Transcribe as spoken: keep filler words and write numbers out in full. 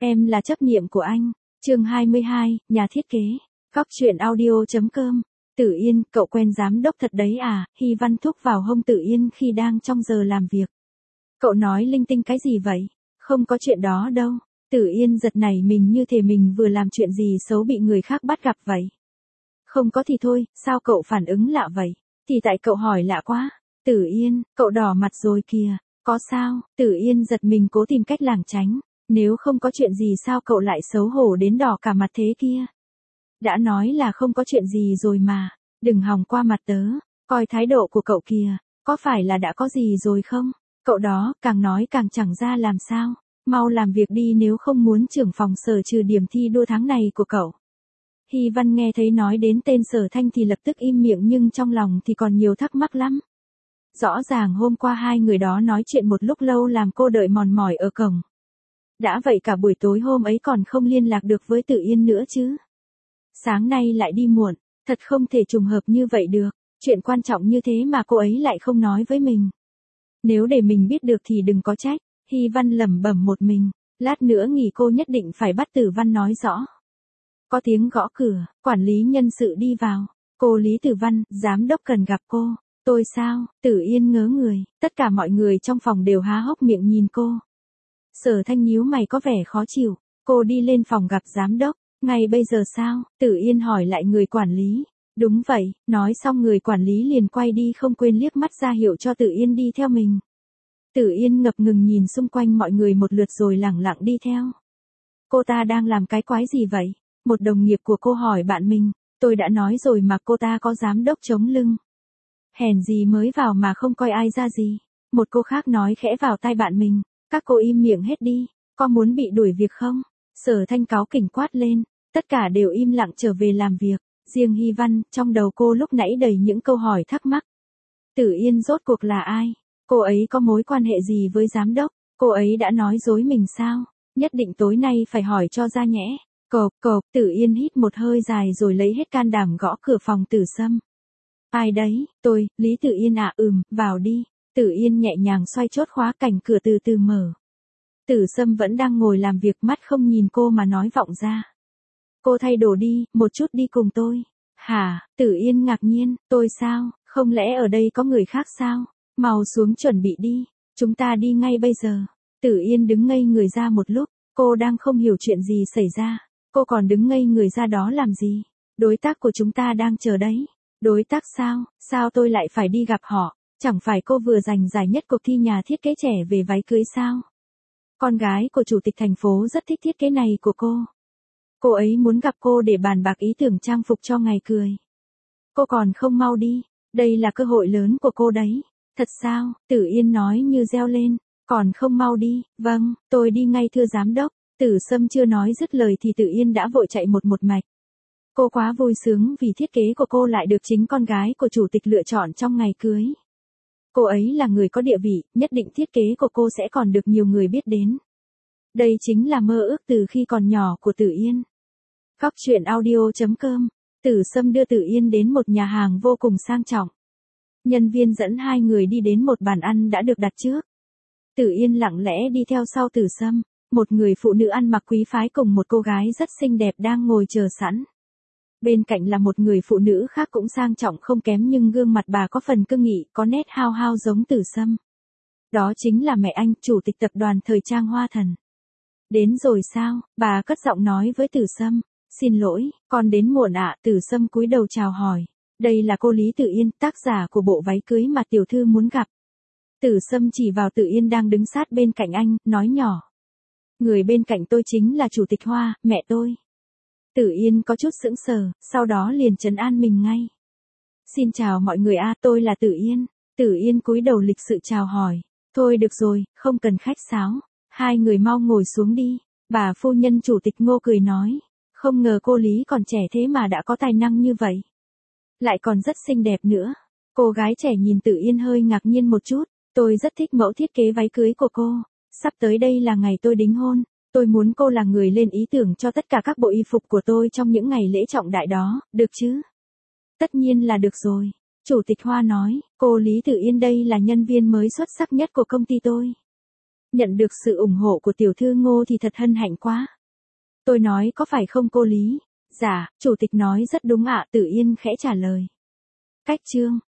Em là chấp niệm của anh. Chương hai mươi hai, nhà thiết kế. Góc truyện audio.com. Tử Yên, cậu quen giám đốc thật đấy à? Hy Văn thúc vào hông Tử Yên khi đang trong giờ làm việc. Cậu nói linh tinh cái gì vậy? Không có chuyện đó đâu. Tử Yên giật nảy mình như thể mình vừa làm chuyện gì xấu bị người khác bắt gặp vậy. Không có thì thôi, sao cậu phản ứng lạ vậy? Thì tại cậu hỏi lạ quá. Tử Yên, cậu đỏ mặt rồi kìa. Có sao? Tử Yên giật mình cố tìm cách lảng tránh. Nếu không có chuyện gì sao cậu lại xấu hổ đến đỏ cả mặt thế kia? Đã nói là không có chuyện gì rồi mà. Đừng hòng qua mặt tớ. Coi thái độ của cậu kìa. Có phải là đã có gì rồi không? Cậu đó, càng nói càng chẳng ra làm sao. Mau làm việc đi nếu không muốn trưởng phòng Sở trừ điểm thi đua tháng này của cậu. Hy Văn nghe thấy nói đến tên Sở Thanh thì lập tức im miệng nhưng trong lòng thì còn nhiều thắc mắc lắm. Rõ ràng hôm qua hai người đó nói chuyện một lúc lâu làm cô đợi mòn mỏi ở cổng. Đã vậy cả buổi tối hôm ấy còn không liên lạc được với Tử Yên nữa chứ. Sáng nay lại đi muộn, thật không thể trùng hợp như vậy được, chuyện quan trọng như thế mà cô ấy lại không nói với mình. Nếu để mình biết được thì đừng có trách, Hy Văn lẩm bẩm một mình, lát nữa nghỉ cô nhất định phải bắt Tử Văn nói rõ. Có tiếng gõ cửa, quản lý nhân sự đi vào, cô Lý Tử Văn, giám đốc cần gặp cô. Tôi sao? Tử Yên ngớ người, tất cả mọi người trong phòng đều há hốc miệng nhìn cô. Sở Thanh nhíu mày có vẻ khó chịu, cô đi lên phòng gặp giám đốc, ngay bây giờ sao? Tử Yên hỏi lại người quản lý. Đúng vậy, nói xong người quản lý liền quay đi không quên liếc mắt ra hiệu cho Tử Yên đi theo mình. Tử Yên ngập ngừng nhìn xung quanh mọi người một lượt rồi lẳng lặng đi theo. Cô ta đang làm cái quái gì vậy? Một đồng nghiệp của cô hỏi bạn mình, tôi đã nói rồi mà cô ta có giám đốc chống lưng. Hèn gì mới vào mà không coi ai ra gì. Một cô khác nói khẽ vào tai bạn mình, các cô im miệng hết đi, có muốn bị đuổi việc không? Sở Thanh cáu kỉnh quát lên, tất cả đều im lặng trở về làm việc, riêng Hy Văn, trong đầu cô lúc nãy đầy những câu hỏi thắc mắc. Tử Yên rốt cuộc là ai? Cô ấy có mối quan hệ gì với giám đốc? Cô ấy đã nói dối mình sao? Nhất định tối nay phải hỏi cho ra nhẽ. Cộp cộp, Tử Yên hít một hơi dài rồi lấy hết can đảm gõ cửa phòng Tử Sâm. Ai đấy? Tôi, Lý Tử Yên ạ. À, ừm, vào đi. Tử Yên nhẹ nhàng xoay chốt khóa, cảnh cửa từ từ mở. Tử Sâm vẫn đang ngồi làm việc, mắt không nhìn cô mà nói vọng ra. Cô thay đồ đi, một chút đi cùng tôi. Hả? Tử Yên ngạc nhiên, tôi sao? Không lẽ ở đây có người khác sao? Mau xuống chuẩn bị đi, chúng ta đi ngay bây giờ. Tử Yên đứng ngây người ra một lúc, cô đang không hiểu chuyện gì xảy ra. Cô còn đứng ngây người ra đó làm gì? Đối tác của chúng ta đang chờ đấy. Đối tác sao? Sao tôi lại phải đi gặp họ? Chẳng phải cô vừa giành giải nhất cuộc thi nhà thiết kế trẻ về váy cưới sao? Con gái của chủ tịch thành phố rất thích thiết kế này của cô. Cô ấy muốn gặp cô để bàn bạc ý tưởng trang phục cho ngày cười. Cô còn không mau đi, đây là cơ hội lớn của cô đấy. Thật sao? Tử Yên nói như reo lên, còn không mau đi. Vâng, tôi đi ngay thưa giám đốc. Tử Sâm chưa nói dứt lời thì Tử Yên đã vội chạy một một mạch. Cô quá vui sướng vì thiết kế của cô lại được chính con gái của chủ tịch lựa chọn trong ngày cưới. Cô ấy là người có địa vị, nhất định thiết kế của cô sẽ còn được nhiều người biết đến. Đây chính là mơ ước từ khi còn nhỏ của Tử Yên. Góc truyện audio.com. Tử Sâm đưa Tử Yên đến một nhà hàng vô cùng sang trọng. Nhân viên dẫn hai người đi đến một bàn ăn đã được đặt trước. Tử Yên lặng lẽ đi theo sau Tử Sâm, một người phụ nữ ăn mặc quý phái cùng một cô gái rất xinh đẹp đang ngồi chờ sẵn. Bên cạnh là một người phụ nữ khác cũng sang trọng không kém nhưng gương mặt bà có phần cương nghị, có nét hao hao giống Tử Sâm. Đó chính là mẹ anh, chủ tịch tập đoàn thời trang Hoa Thần. Đến rồi sao? Bà cất giọng nói với Tử Sâm. Xin lỗi, con đến muộn ạ. À. Tử Sâm cúi đầu chào hỏi. Đây là cô Lý Tử Yên, tác giả của bộ váy cưới mà tiểu thư muốn gặp. Tử Sâm chỉ vào Tử Yên đang đứng sát bên cạnh anh, nói nhỏ. Người bên cạnh tôi chính là chủ tịch Hoa, mẹ tôi. Tử Yên có chút sững sờ, sau đó liền trấn an mình ngay. Xin chào mọi người a, à, tôi là Tử Yên. Tử Yên cúi đầu lịch sự chào hỏi. Thôi được rồi, không cần khách sáo. Hai người mau ngồi xuống đi. Bà phu nhân chủ tịch Ngô cười nói. Không ngờ cô Lý còn trẻ thế mà đã có tài năng như vậy. Lại còn rất xinh đẹp nữa. Cô gái trẻ nhìn Tử Yên hơi ngạc nhiên một chút. Tôi rất thích mẫu thiết kế váy cưới của cô. Sắp tới đây là ngày tôi đính hôn. Tôi muốn cô là người lên ý tưởng cho tất cả các bộ y phục của tôi trong những ngày lễ trọng đại đó, được chứ? Tất nhiên là được rồi. Chủ tịch Hoa nói, cô Lý Tử Yên đây là nhân viên mới xuất sắc nhất của công ty tôi. Nhận được sự ủng hộ của tiểu thư Ngô thì thật hân hạnh quá. Tôi nói có phải không cô Lý? Dạ, chủ tịch nói rất đúng ạ, Tử Yên khẽ trả lời. Cách chương